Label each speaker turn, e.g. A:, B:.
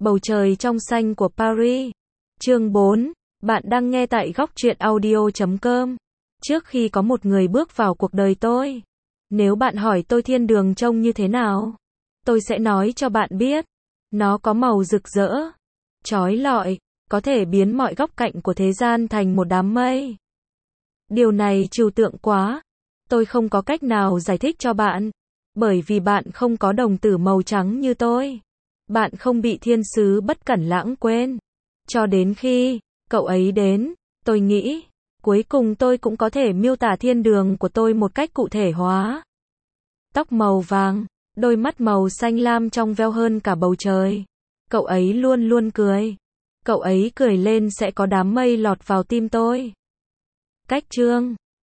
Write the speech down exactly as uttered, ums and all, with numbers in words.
A: Bầu trời trong xanh của Paris. Chương bốn. Bạn đang nghe tại góc truyện audio chấm com. Trước khi có một người bước vào cuộc đời tôi, nếu bạn hỏi tôi thiên đường trông như thế nào, tôi sẽ nói cho bạn biết. Nó có màu rực rỡ, chói lọi, có thể biến mọi góc cạnh của thế gian thành một đám mây. Điều này trừu tượng quá. Tôi không có cách nào giải thích cho bạn, bởi vì bạn không có đồng tử màu trắng như tôi. Bạn không bị thiên sứ bất cẩn lãng quên. Cho đến khi cậu ấy đến, tôi nghĩ, cuối cùng tôi cũng có thể miêu tả thiên đường của tôi một cách cụ thể hóa. Tóc màu vàng, đôi mắt màu xanh lam trong veo hơn cả bầu trời. Cậu ấy luôn luôn cười. Cậu ấy cười lên sẽ có đám mây lọt vào tim tôi. Cách chương